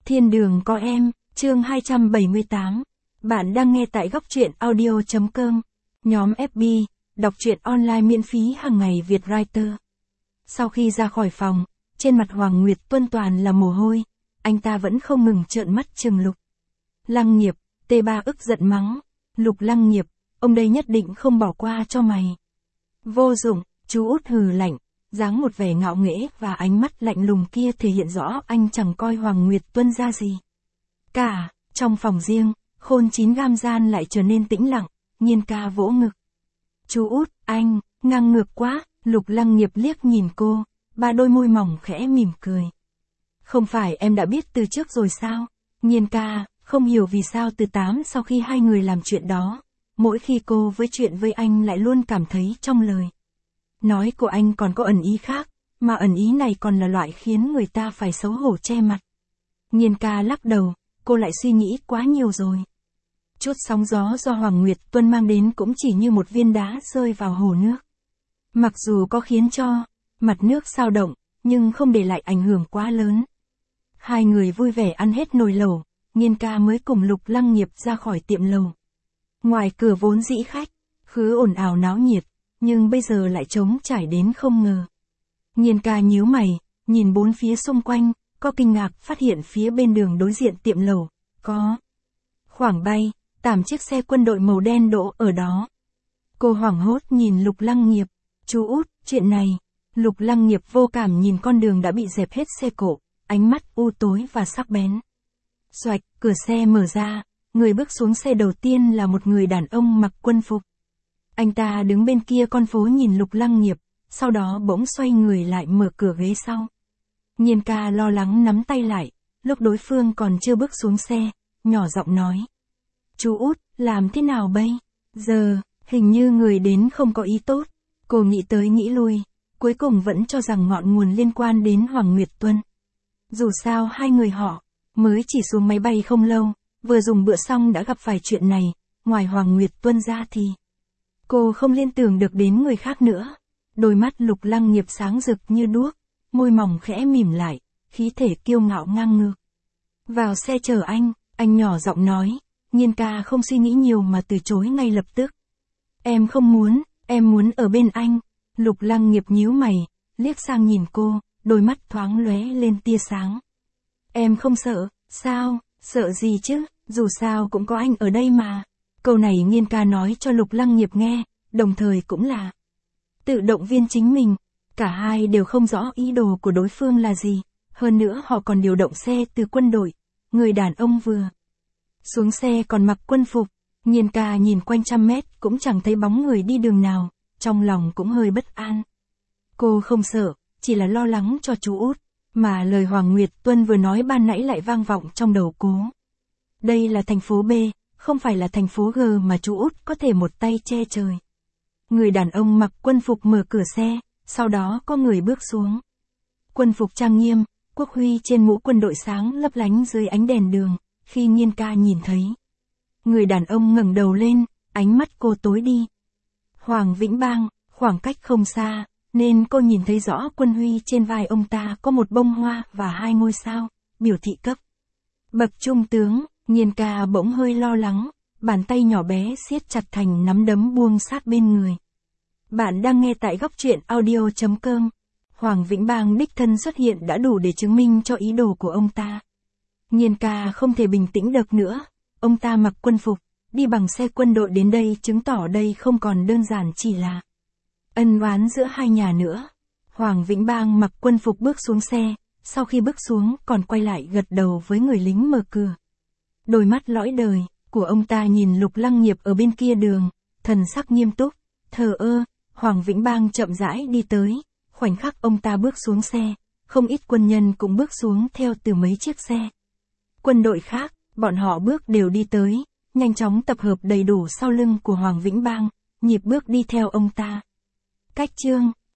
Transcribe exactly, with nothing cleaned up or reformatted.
Thiên đường có em, chương hai trăm bảy mươi tám. Bạn đang nghe tại góc truyện audio chấm com. Nhóm ép bê, đọc truyện online miễn phí hàng ngày Việt Writer. Sau khi ra khỏi phòng, trên mặt Hoàng Nguyệt Tuân toàn là mồ hôi, anh ta vẫn không ngừng trợn mắt chừng Lục Lăng Nghiệp. tê ba ức giận mắng, Lục Lăng Nghiệp, ông đây nhất định không bỏ qua cho mày. Vô dụng, chú út hừ lạnh, dáng một vẻ ngạo nghễ và ánh mắt lạnh lùng kia thể hiện rõ anh chẳng coi Hoàng Nguyệt Tuân ra gì. Cả, trong phòng riêng, Khôn Chín Gam Gian lại trở nên tĩnh lặng, Nhiên ca vỗ ngực. Chú út, anh, ngang ngược quá, Lục Lăng Nghiệp liếc nhìn cô, ba đôi môi mỏng khẽ mỉm cười. Không phải em đã biết từ trước rồi sao? Nhiên ca, không hiểu vì sao từ tám sau khi hai người làm chuyện đó, mỗi khi cô với chuyện với anh lại luôn cảm thấy trong lời nói của anh còn có ẩn ý khác, mà ẩn ý này còn là loại khiến người ta phải xấu hổ che mặt. Nhiên ca lắc đầu, cô lại suy nghĩ quá nhiều rồi. Chút sóng gió do Hoàng Nguyệt Tuân mang đến cũng chỉ như một viên đá rơi vào hồ nước. Mặc dù có khiến cho mặt nước xao động, nhưng không để lại ảnh hưởng quá lớn. Hai người vui vẻ ăn hết nồi lẩu, Nhiên ca mới cùng Lục Lăng Nghiệp ra khỏi tiệm lẩu. Ngoài cửa vốn dĩ khách khứ ồn ào náo nhiệt, nhưng bây giờ lại trống trải đến không ngờ. Nhiên ca nhíu mày, nhìn bốn phía xung quanh, có kinh ngạc phát hiện phía bên đường đối diện tiệm lẩu, có khoảng bay, tám chiếc xe quân đội màu đen đỗ ở đó. Cô hoảng hốt nhìn Lục Lăng Nghiệp, chú út, chuyện này. Lục Lăng Nghiệp vô cảm nhìn con đường đã bị dẹp hết xe cộ, ánh mắt u tối và sắc bén. Xoạch, cửa xe mở ra, người bước xuống xe đầu tiên là một người đàn ông mặc quân phục. Anh ta đứng bên kia con phố nhìn Lục Lăng Nghiệp, sau đó bỗng xoay người lại mở cửa ghế sau. Nhiên ca lo lắng nắm tay lại, lúc đối phương còn chưa bước xuống xe, nhỏ giọng nói. Chú út, làm thế nào bây giờ, hình như người đến không có ý tốt. Cô nghĩ tới nghĩ lui, cuối cùng vẫn cho rằng ngọn nguồn liên quan đến Hoàng Nguyệt Tuân. Dù sao hai người họ mới chỉ xuống máy bay không lâu, vừa dùng bữa xong đã gặp phải chuyện này, ngoài Hoàng Nguyệt Tuân ra thì cô không liên tưởng được đến người khác nữa. Đôi mắt Lục Lăng Nghiệp sáng rực như đuốc, môi mỏng khẽ mỉm lại, khí thể kiêu ngạo ngang ngược. Vào xe chờ anh, anh nhỏ giọng nói, Nhiên ca không suy nghĩ nhiều mà từ chối ngay lập tức. Em không muốn, em muốn ở bên anh. Lục Lăng Nghiệp nhíu mày, liếc sang nhìn cô, đôi mắt thoáng lóe lên tia sáng. Em không sợ, sao, sợ gì chứ, dù sao cũng có anh ở đây mà. Câu này Nhiên ca nói cho Lục Lăng Nghiệp nghe, đồng thời cũng là tự động viên chính mình. Cả hai đều không rõ ý đồ của đối phương là gì, hơn nữa họ còn điều động xe từ quân đội. Người đàn ông vừa xuống xe còn mặc quân phục, Nhiên ca nhìn quanh trăm mét cũng chẳng thấy bóng người đi đường nào, trong lòng cũng hơi bất an. Cô không sợ, chỉ là lo lắng cho chú út, mà lời Hoàng Nguyệt Tuân vừa nói ban nãy lại vang vọng trong đầu cô. Đây là thành phố B, không phải là thành phố G mà chú út có thể một tay che trời. Người đàn ông mặc quân phục mở cửa xe, sau đó có người bước xuống. Quân phục trang nghiêm, quốc huy trên mũ quân đội sáng lấp lánh dưới ánh đèn đường, khi Nhiên ca nhìn thấy. Người đàn ông ngẩng đầu lên, ánh mắt cô tối đi. Hoàng Vĩnh Bang, khoảng cách không xa, nên cô nhìn thấy rõ quân huy trên vai ông ta có một bông hoa và hai ngôi sao, biểu thị cấp bậc trung tướng. Nhiên ca bỗng hơi lo lắng, bàn tay nhỏ bé siết chặt thành nắm đấm buông sát bên người. Bạn đang nghe tại góc truyện audio chấm com. Hoàng Vĩnh Bang đích thân xuất hiện đã đủ để chứng minh cho ý đồ của ông ta. Nhiên ca không thể bình tĩnh được nữa, ông ta mặc quân phục, đi bằng xe quân đội đến đây chứng tỏ đây không còn đơn giản chỉ là ân oán giữa hai nhà nữa. Hoàng Vĩnh Bang mặc quân phục bước xuống xe, sau khi bước xuống còn quay lại gật đầu với người lính mở cửa. Đôi mắt lõi đời của ông ta nhìn Lục Lăng Nghiệp ở bên kia đường, thần sắc nghiêm túc, thờ ơ. Hoàng Vĩnh Bang chậm rãi đi tới, khoảnh khắc ông ta bước xuống xe, không ít quân nhân cũng bước xuống theo từ mấy chiếc xe quân đội khác, bọn họ bước đều đi tới, nhanh chóng tập hợp đầy đủ sau lưng của Hoàng Vĩnh Bang, nhịp bước đi theo ông ta. Cách chương